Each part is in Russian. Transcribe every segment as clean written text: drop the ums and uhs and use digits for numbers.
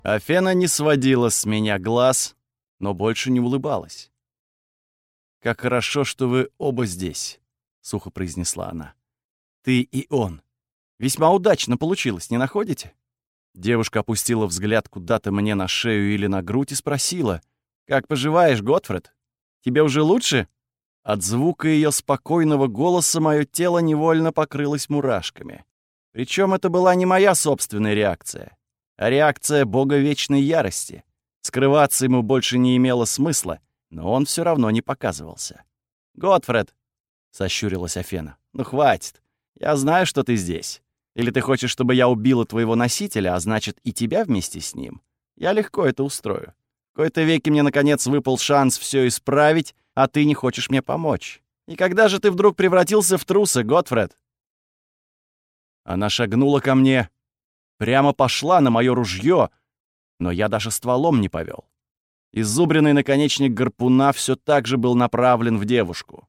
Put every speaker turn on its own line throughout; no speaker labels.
Афена не сводила с меня глаз, но больше не улыбалась. «Как хорошо, что вы оба здесь», — сухо произнесла она. «Ты и он. Весьма удачно получилось, не находите?» Девушка опустила взгляд куда-то мне на шею или на грудь и спросила: «Как поживаешь, Готфред? Тебе уже лучше?» От звука ее спокойного голоса мое тело невольно покрылось мурашками. Причем это была не моя собственная реакция, а реакция бога вечной ярости. Скрываться ему больше не имело смысла, но он все равно не показывался. «Готфред!» — сощурилась Афена. «Ну хватит. Я знаю, что ты здесь. Или ты хочешь, чтобы я убила твоего носителя, а значит, и тебя вместе с ним? Я легко это устрою. В кои-то веки мне, наконец, выпал шанс все исправить, а ты не хочешь мне помочь. И когда же ты вдруг превратился в труса, Готфред?» Она шагнула ко мне, прямо пошла на мое ружье, но я даже стволом не повел. Изубренный наконечник гарпуна все так же был направлен в девушку.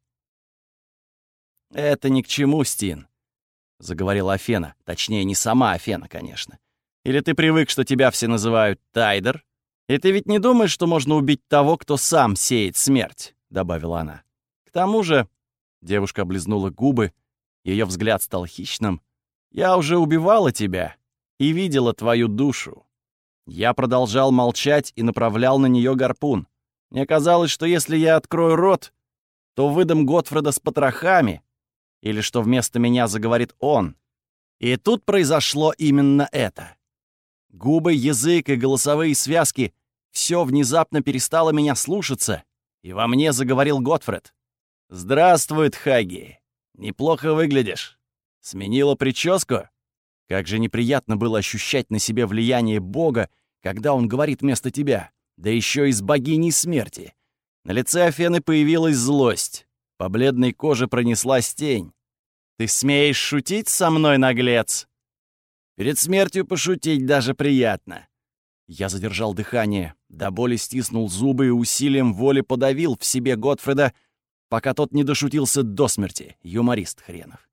«Это ни к чему, Стин», — заговорила Афена. Точнее, не сама Афена, конечно. «Или ты привык, что тебя все называют Тайдер? И ты ведь не думаешь, что можно убить того, кто сам сеет смерть?» — добавила она. «К тому же...» — девушка облизнула губы, ее взгляд стал хищным. «Я уже убивала тебя и видела твою душу». Я продолжал молчать и направлял на нее гарпун. Мне казалось, что если я открою рот, то выдам Готфреда с потрохами, или что вместо меня заговорит он. И тут произошло именно это. Губы, язык и голосовые связки — все внезапно перестало меня слушаться, и во мне заговорил Готфред. «Здравствуй, Тхаги. Неплохо выглядишь. Сменила прическу?» Как же неприятно было ощущать на себе влияние Бога, когда он говорит вместо тебя, да еще и с богиней смерти. На лице Афены появилась злость. По бледной коже пронеслась тень. «Ты смеешь шутить со мной, наглец?» «Перед смертью пошутить даже приятно». Я задержал дыхание, до боли стиснул зубы и усилием воли подавил в себе Готфреда, пока тот не дошутился до смерти, юморист хренов.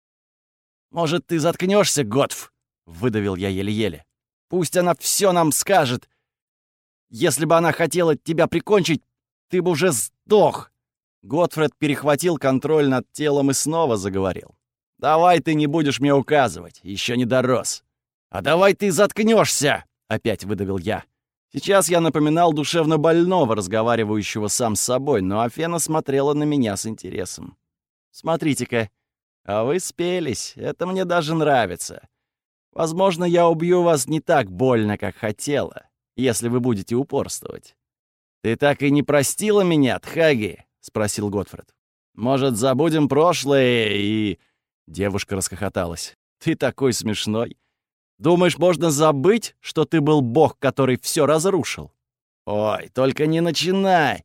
«Может, ты заткнешься, Готф?» — выдавил я еле-еле. «Пусть она все нам скажет. Если бы она хотела тебя прикончить, ты бы уже сдох!» Готфред перехватил контроль над телом и снова заговорил. «Давай ты не будешь мне указывать, еще не дорос». «А давай ты заткнешься!» — опять выдавил я. Сейчас я напоминал душевно больного, разговаривающего сам с собой, но Афена смотрела на меня с интересом. «Смотрите-ка, а вы спелись, это мне даже нравится. Возможно, я убью вас не так больно, как хотела, если вы будете упорствовать». «Ты так и не простила меня, Тхаги?» — спросил Готфред. «Может, забудем прошлое и...» Девушка расхохоталась. «Ты такой смешной. Думаешь, можно забыть, что ты был бог, который все разрушил? Ой, только не начинай!»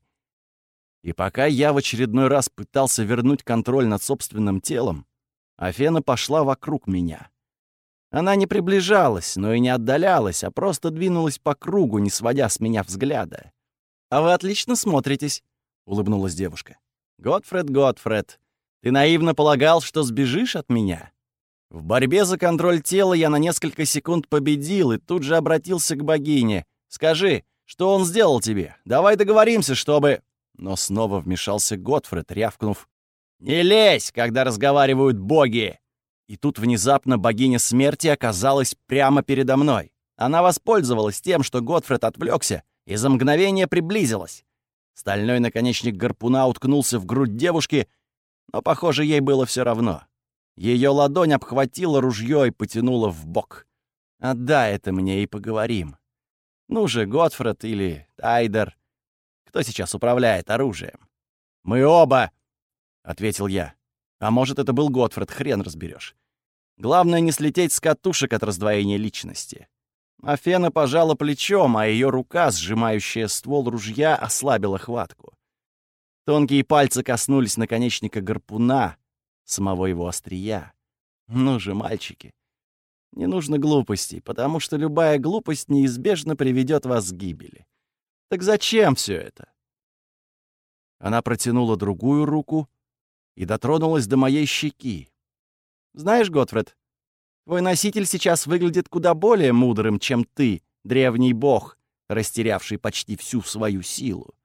И пока я в очередной раз пытался вернуть контроль над собственным телом, Афена пошла вокруг меня. Она не приближалась, но и не отдалялась, а просто двинулась по кругу, не сводя с меня взгляда. «А вы отлично смотритесь», — улыбнулась девушка. «Готфред, Готфред, ты наивно полагал, что сбежишь от меня?» В борьбе за контроль тела я на несколько секунд победил и тут же обратился к богине. «Скажи, что он сделал тебе? Давай договоримся, чтобы...» Но снова вмешался Готфред, рявкнув: «Не лезь, когда разговаривают боги!» И тут внезапно богиня смерти оказалась прямо передо мной. Она воспользовалась тем, что Готфред отвлекся, и за мгновение приблизилась. Стальной наконечник гарпуна уткнулся в грудь девушки, но, похоже, ей было все равно. Ее ладонь обхватила ружье и потянула в бок. «Отдай это мне и поговорим. Ну же, Готфред или Тайдер, кто сейчас управляет оружием?» «Мы оба!» — ответил я. А может, это был Готфред, хрен разберешь. Главное не слететь с катушек от раздвоения личности. Афена пожала плечом, а ее рука, сжимающая ствол ружья, ослабила хватку. Тонкие пальцы коснулись наконечника гарпуна, самого его острия. Ну же, мальчики, не нужно глупостей, потому что любая глупость неизбежно приведет вас к гибели. Так зачем все это? Она протянула другую руку и дотронулась до моей щеки. «Знаешь, Готфред, твой носитель сейчас выглядит куда более мудрым, чем ты, древний бог, растерявший почти всю свою силу.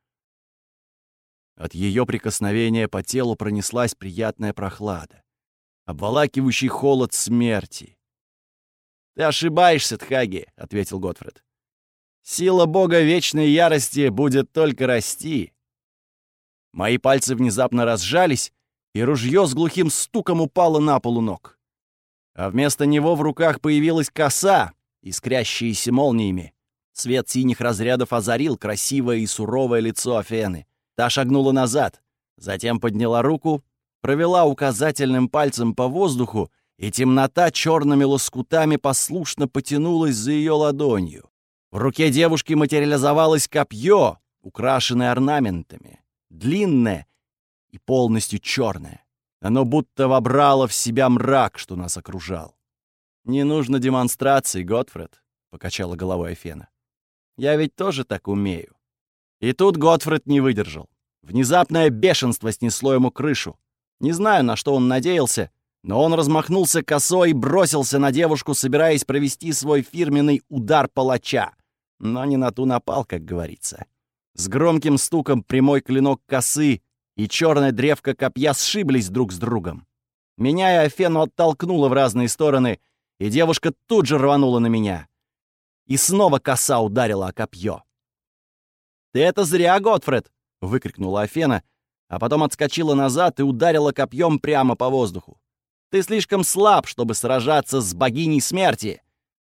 От ее прикосновения по телу пронеслась приятная прохлада, обволакивающий холод смерти. «Ты ошибаешься, Тхаги», — ответил Готфред. «Сила бога вечной ярости будет только расти». Мои пальцы внезапно разжались, и ружье с глухим стуком упало на пол у ног. А вместо него в руках появилась коса, искрящаяся молниями. Свет синих разрядов озарил красивое и суровое лицо Афены. Та шагнула назад, затем подняла руку, провела указательным пальцем по воздуху, и темнота черными лоскутами послушно потянулась за ее ладонью. В руке девушки материализовалось копье, украшенное орнаментами, длинное и полностью черное. Оно будто вобрало в себя мрак, что нас окружал. «Не нужно демонстраций, Готфред», — покачала головой Афена. «Я ведь тоже так умею». И тут Готфред не выдержал. Внезапное бешенство снесло ему крышу. Не знаю, на что он надеялся, но он размахнулся косой и бросился на девушку, собираясь провести свой фирменный удар палача. Но не на ту напал, как говорится. С громким стуком прямой клинок косы и черная древко копья сшиблись друг с другом. Меня и Афену оттолкнуло в разные стороны, и девушка тут же рванула на меня. И снова коса ударила о копье. «Ты это зря, Готфред!» — выкрикнула Афена, а потом отскочила назад и ударила копьем прямо по воздуху. «Ты слишком слаб, чтобы сражаться с богиней смерти!»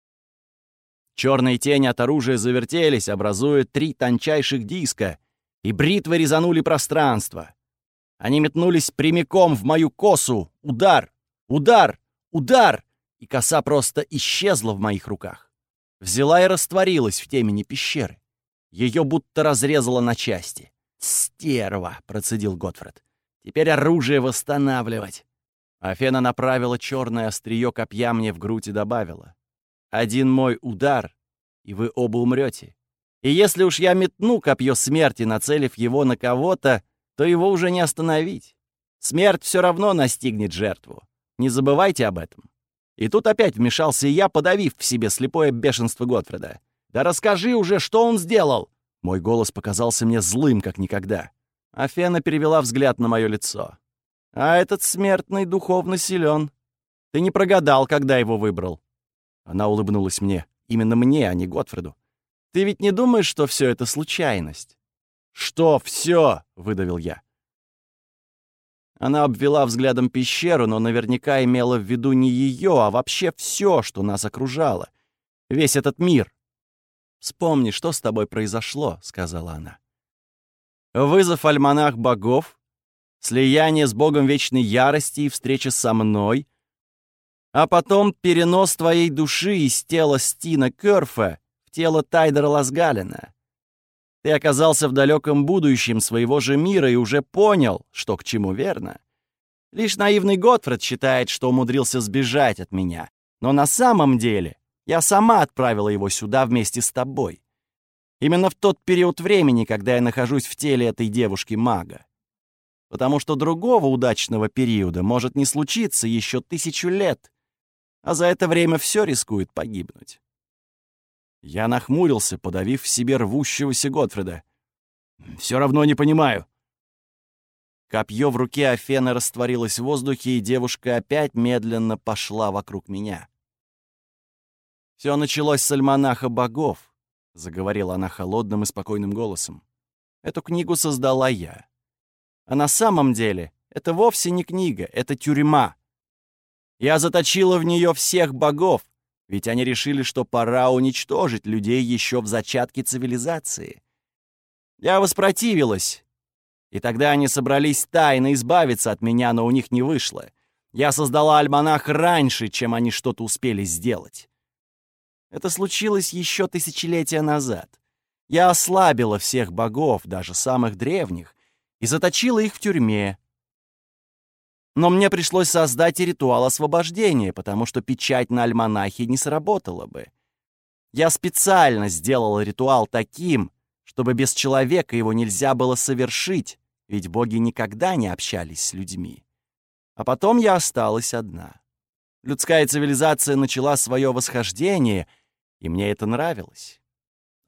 Черные тени от оружия завертелись, образуя 3 тончайших диска, и бритвы резанули пространство. Они метнулись прямиком в мою косу. Удар! Удар! Удар! И коса просто исчезла в моих руках. Взяла и растворилась в темени пещеры. Ее будто разрезало на части. «Стерва!» — процедил Готфред. «Теперь оружие восстанавливать!» Афена направила черное острие копья мне в грудь и добавила: «Один мой удар, и вы оба умрете. И если уж я метну копье смерти, нацелив его на кого-то, то его уже не остановить. Смерть все равно настигнет жертву. Не забывайте об этом». И тут опять вмешался я, подавив в себе слепое бешенство Готфреда. «Да расскажи уже, что он сделал!» Мой голос показался мне злым, как никогда. Афена перевела взгляд на мое лицо. «А этот смертный духовно силен. Ты не прогадал, когда его выбрал». Она улыбнулась мне. Именно мне, а не Готфреду. «Ты ведь не думаешь, что все это случайность?» «Что все?» — выдавил я. Она обвела взглядом пещеру, но наверняка имела в виду не ее, а вообще все, что нас окружало. Весь этот мир. «Вспомни, что с тобой произошло», — сказала она. «Вызов альманах богов, слияние с богом вечной ярости и встреча со мной, а потом перенос твоей души из тела Стина Кёрфа в тело Тайдера Ласгалена. Ты оказался в далеком будущем своего же мира и уже понял, что к чему, верно? Лишь наивный Готфред считает, что умудрился сбежать от меня, но на самом деле я сама отправила его сюда вместе с тобой. Именно в тот период времени, когда я нахожусь в теле этой девушки-мага. Потому что другого удачного периода может не случиться еще 1000 лет, а за это время все рискует погибнуть». Я нахмурился, подавив в себе рвущегося Готфреда. «Все равно не понимаю». Копье в руке Афены растворилось в воздухе, и девушка опять медленно пошла вокруг меня. «Все началось с альманаха богов», — заговорила она холодным и спокойным голосом. «Эту книгу создала я. А на самом деле это вовсе не книга, это тюрьма. Я заточила в нее всех богов, ведь они решили, что пора уничтожить людей еще в зачатке цивилизации. Я воспротивилась, и тогда они собрались тайно избавиться от меня, но у них не вышло. Я создала альманах раньше, чем они что-то успели сделать. Это случилось еще тысячелетия назад. Я ослабила всех богов, даже самых древних, и заточила их в тюрьме. Но мне пришлось создать и ритуал освобождения, потому что печать на альманахе не сработала бы. Я специально сделала ритуал таким, чтобы без человека его нельзя было совершить, ведь боги никогда не общались с людьми. А потом я осталась одна. Людская цивилизация начала свое восхождение, и мне это нравилось.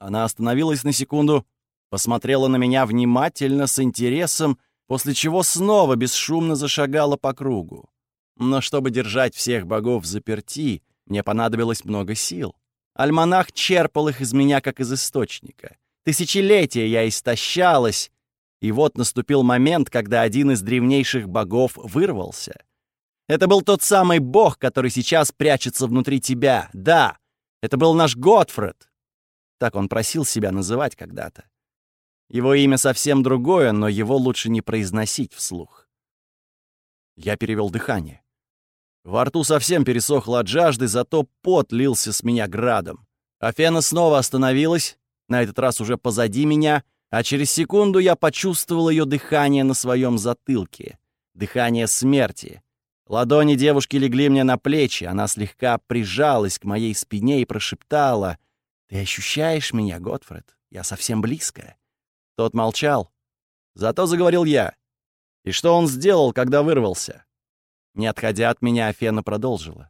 Она остановилась на секунду, посмотрела на меня внимательно, с интересом, после чего снова бесшумно зашагала по кругу. Но чтобы держать всех богов взаперти, мне понадобилось много сил. Альманах черпал их из меня, как из источника. Тысячелетия я истощалась, и вот наступил момент, когда один из древнейших богов вырвался. Это был тот самый бог, который сейчас прячется внутри тебя. Да, это был наш Готфред. Так он просил себя называть когда-то. Его имя совсем другое, но его лучше не произносить вслух. Я перевел дыхание. Во рту совсем пересохло от жажды, зато пот лился с меня градом. Афена снова остановилась, на этот раз уже позади меня, а через секунду я почувствовал ее дыхание на своем затылке. Дыхание смерти. Ладони девушки легли мне на плечи, она слегка прижалась к моей спине и прошептала: «Ты ощущаешь меня, Готфред? Я совсем близко». Тот молчал. Зато заговорил я. И что он сделал, когда вырвался? Не отходя от меня, Афена продолжила.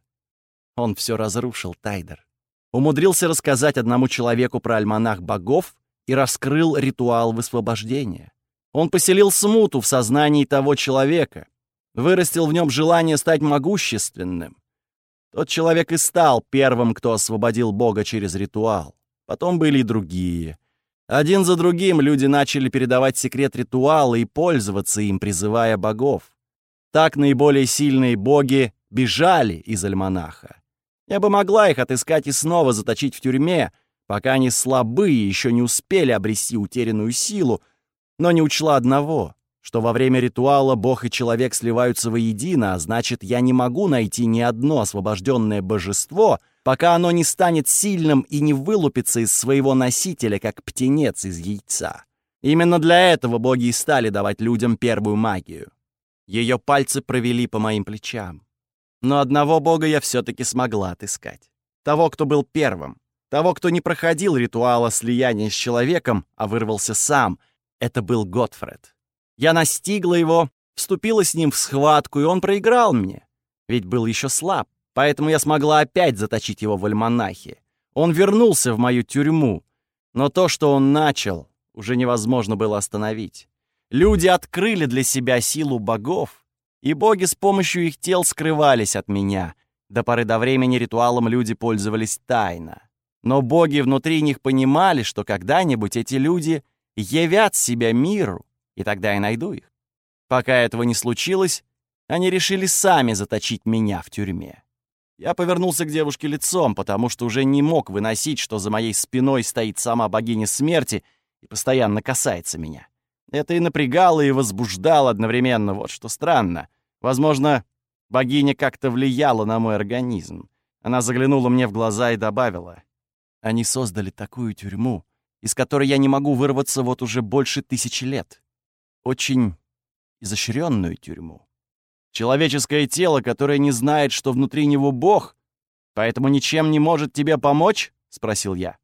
Он все разрушил, Тайдер. Умудрился рассказать одному человеку про альманах богов и раскрыл ритуал высвобождения. Он поселил смуту в сознании того человека, вырастил в нем желание стать могущественным. Тот человек и стал первым, кто освободил бога через ритуал. Потом были и другие. Один за другим люди начали передавать секрет ритуала и пользоваться им, призывая богов. Так наиболее сильные боги бежали из альманаха. Я бы могла их отыскать и снова заточить в тюрьме, пока они слабые и еще не успели обрести утерянную силу, но не учла одного, что во время ритуала бог и человек сливаются воедино, а значит, я не могу найти ни одно освобожденное божество, пока оно не станет сильным и не вылупится из своего носителя, как птенец из яйца. Именно для этого боги и стали давать людям первую магию. Ее пальцы провели по моим плечам. Но одного бога я все-таки смогла отыскать. Того, кто был первым. Того, кто не проходил ритуала слияния с человеком, а вырвался сам. Это был Готфред. Я настигла его, вступила с ним в схватку, и он проиграл мне. Ведь был еще слаб. Поэтому я смогла опять заточить его в альманахе. Он вернулся в мою тюрьму. Но то, что он начал, уже невозможно было остановить. Люди открыли для себя силу богов, и боги с помощью их тел скрывались от меня. До поры до времени ритуалом люди пользовались тайно. Но боги внутри них понимали, что когда-нибудь эти люди явят себя миру, и тогда я найду их. Пока этого не случилось, они решили сами заточить меня в тюрьме. Я повернулся к девушке лицом, потому что уже не мог выносить, что за моей спиной стоит сама богиня смерти и постоянно касается меня. Это и напрягало, и возбуждало одновременно, вот что странно. Возможно, богиня как-то влияла на мой организм. Она заглянула мне в глаза и добавила: «Они создали такую тюрьму, из которой я не могу вырваться вот уже больше 1000 лет. Очень изощренную тюрьму. Человеческое тело, которое не знает, что внутри него Бог, поэтому ничем не может тебе помочь?» — спросил я.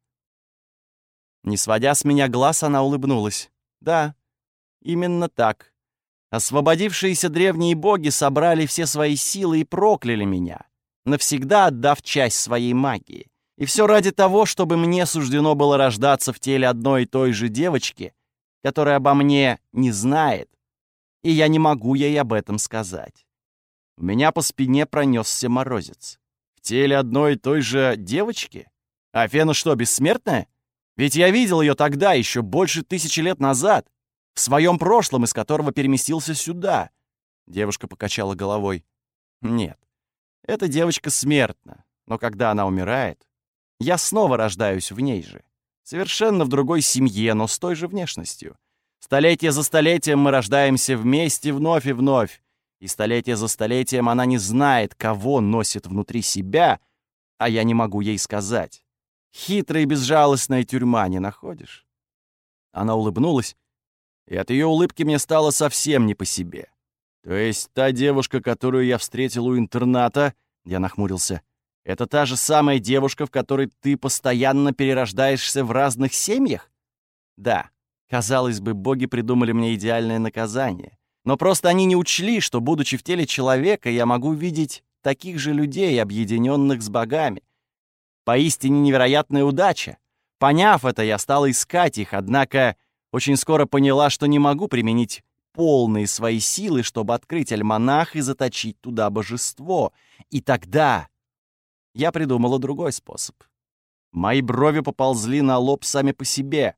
Не сводя с меня глаз, она улыбнулась. «Да, именно так. Освободившиеся древние боги собрали все свои силы и прокляли меня, навсегда отдав часть своей магии. И все ради того, чтобы мне суждено было рождаться в теле одной и той же девочки, которая обо мне не знает, и я не могу ей об этом сказать». У меня по спине пронесся морозец. В теле одной и той же девочки? А Афена что, бессмертная? Ведь я видел ее тогда, еще больше 1000 лет назад, в своем прошлом, из которого переместился сюда. Девушка покачала головой. Нет, эта девочка смертна, но когда она умирает, я снова рождаюсь в ней же. Совершенно в другой семье, но с той же внешностью. Столетие за столетием мы рождаемся вместе вновь и вновь. И столетие за столетием она не знает, кого носит внутри себя, а я не могу ей сказать. Хитрая и безжалостная тюрьма, не находишь?» Она улыбнулась, и от ее улыбки мне стало совсем не по себе. «То есть та девушка, которую я встретил у интерната, — я нахмурился, — это та же самая девушка, в которой ты постоянно перерождаешься в разных семьях?» «Да, казалось бы, боги придумали мне идеальное наказание. Но просто они не учли, что, будучи в теле человека, я могу видеть таких же людей, объединенных с богами. Поистине невероятная удача. Поняв это, я стала искать их, однако очень скоро поняла, что не могу применить полные свои силы, чтобы открыть альманах и заточить туда божество. И тогда я придумала другой способ. Мои брови поползли на лоб сами по себе.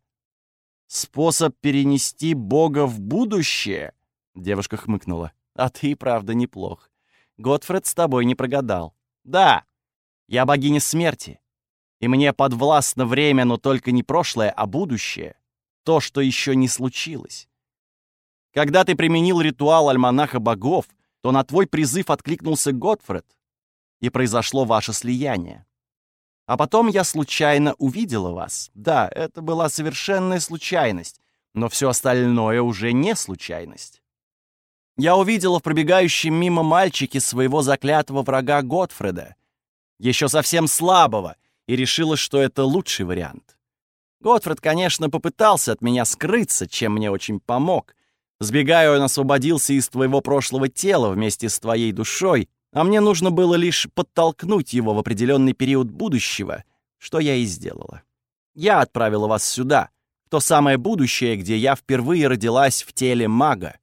«Способ перенести Бога в будущее?» Девушка хмыкнула. «А ты, правда, неплох. Готфред с тобой не прогадал. Да, я богиня смерти, и мне подвластно время, но только не прошлое, а будущее. То, что еще не случилось. Когда ты применил ритуал альманаха богов, то на твой призыв откликнулся Готфред, и произошло ваше слияние. А потом я случайно увидела вас. Да, это была совершенная случайность, но все остальное уже не случайность. Я увидела в пробегающем мимо мальчике своего заклятого врага Готфреда, еще совсем слабого, и решила, что это лучший вариант. Готфред, конечно, попытался от меня скрыться, чем мне очень помог. Сбегая, он освободился из твоего прошлого тела вместе с твоей душой, а мне нужно было лишь подтолкнуть его в определенный период будущего, что я и сделала. Я отправила вас сюда, в то самое будущее, где я впервые родилась в теле мага.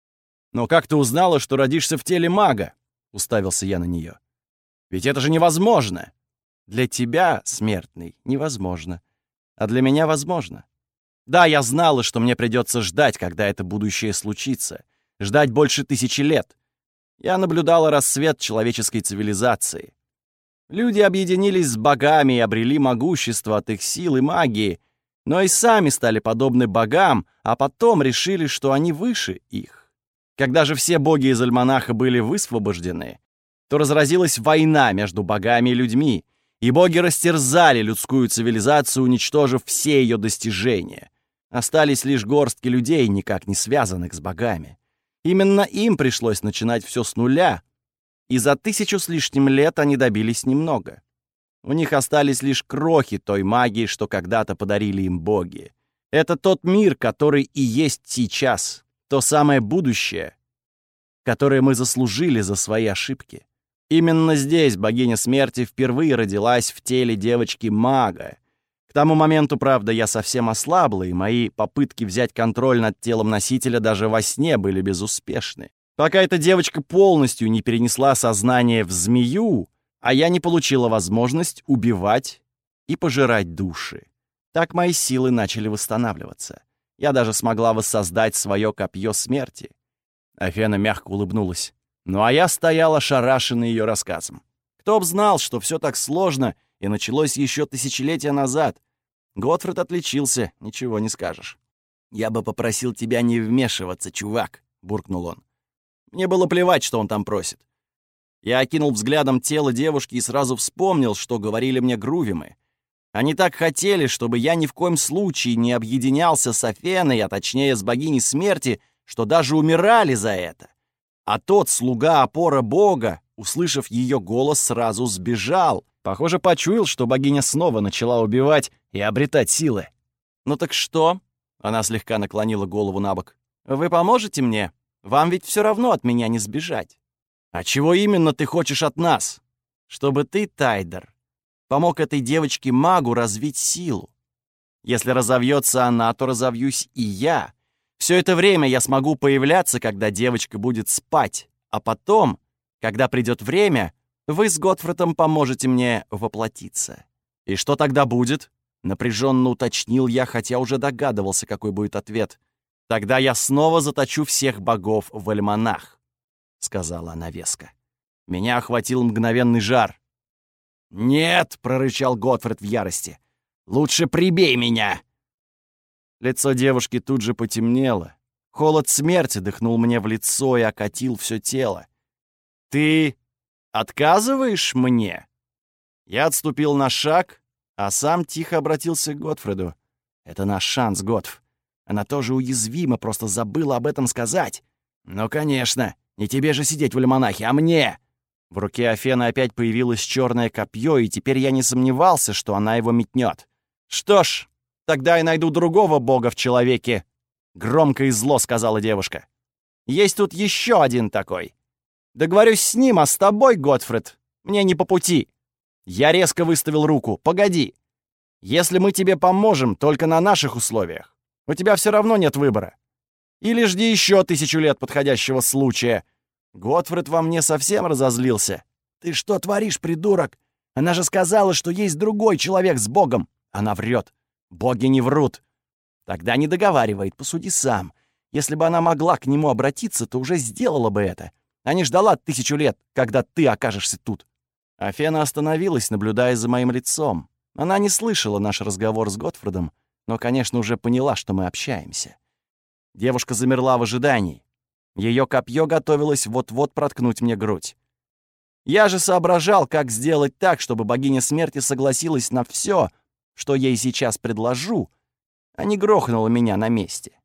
«Но как ты узнала, что родишься в теле мага?» — уставился я на нее. «Ведь это же невозможно!» «Для тебя, смертный, невозможно. А для меня возможно. Да, я знала, что мне придется ждать, когда это будущее случится. Ждать больше 1000 лет. Я наблюдала рассвет человеческой цивилизации. Люди объединились с богами и обрели могущество от их сил и магии, но и сами стали подобны богам, а потом решили, что они выше их. Когда же все боги из альманаха были высвобождены, то разразилась война между богами и людьми, и боги растерзали людскую цивилизацию, уничтожив все ее достижения. Остались лишь горстки людей, никак не связанных с богами. Именно им пришлось начинать все с нуля, и за 1000 с лишним лет они добились немного. У них остались лишь крохи той магии, что когда-то подарили им боги. Это тот мир, который и есть сейчас, то самое будущее, которое мы заслужили за свои ошибки. Именно здесь богиня смерти впервые родилась в теле девочки-мага. К тому моменту, правда, я совсем ослабла, и мои попытки взять контроль над телом носителя даже во сне были безуспешны. Пока эта девочка полностью не перенесла сознание в змею, а я не получила возможность убивать и пожирать души. Так мои силы начали восстанавливаться. Я даже смогла воссоздать свое копье смерти. Афена мягко улыбнулась. Ну а я стоял ошарашенный ее рассказом. Кто б знал, что все так сложно и началось еще тысячелетия назад. Готфред отличился, ничего не скажешь. «Я бы попросил тебя не вмешиваться, чувак», — буркнул он. Мне было плевать, что он там просит. Я окинул взглядом тело девушки и сразу вспомнил, что говорили мне грувимы. Они так хотели, чтобы я ни в коем случае не объединялся с Афеной, а точнее с богиней смерти, что даже умирали за это. А тот слуга-опора бога, услышав ее голос, сразу сбежал. Похоже, почуял, что богиня снова начала убивать и обретать силы. «Ну так что?» — она слегка наклонила голову на бок. «Вы поможете мне? Вам ведь все равно от меня не сбежать». «А чего именно ты хочешь от нас?» «Чтобы ты, Тайдер, помог этой девочке-магу развить силу. Если разовьется она, то разовьюсь и я. Все это время я смогу появляться, когда девочка будет спать, а потом, когда придет время, вы с Готфредом поможете мне воплотиться». «И что тогда будет?» — напряженно уточнил я, хотя уже догадывался, какой будет ответ. «Тогда я снова заточу всех богов в альманах», — сказала она веско. Меня охватил мгновенный жар. «Нет!» — прорычал Готфред в ярости. «Лучше прибей меня!» Лицо девушки тут же потемнело. Холод смерти дыхнул мне в лицо и окатил все тело. «Ты отказываешь мне?» Я отступил на шаг, а сам тихо обратился к Готфреду. «Это наш шанс, Готф. Она тоже уязвима, просто забыла об этом сказать». «Ну, конечно, не тебе же сидеть в альманахе, а мне!» В руке Афены опять появилось черное копье, и теперь я не сомневался, что она его метнет. «Что ж, тогда я найду другого бога в человеке», — громко и зло сказала девушка. «Есть тут еще один такой. Договорюсь с ним, а с тобой, Готфред, мне не по пути». Я резко выставил руку. «Погоди! Если мы тебе поможем только на наших условиях, у тебя все равно нет выбора. Или жди еще 1000 лет подходящего случая. Готфрид во мне совсем разозлился. Ты что творишь, придурок? Она же сказала, что есть другой человек с Богом. Она врет. Боги не врут. Тогда не договаривает, посуди сам. Если бы она могла к нему обратиться, то уже сделала бы это, а не ждала 1000 лет, когда ты окажешься тут. Афена остановилась, наблюдая за моим лицом. Она не слышала наш разговор с Готфридом, но, конечно, уже поняла, что мы общаемся. Девушка замерла в ожидании. Ее копье готовилось вот-вот проткнуть мне грудь. Я же соображал, как сделать так, чтобы богиня смерти согласилась на все, что ей сейчас предложу, а не грохнула меня на месте.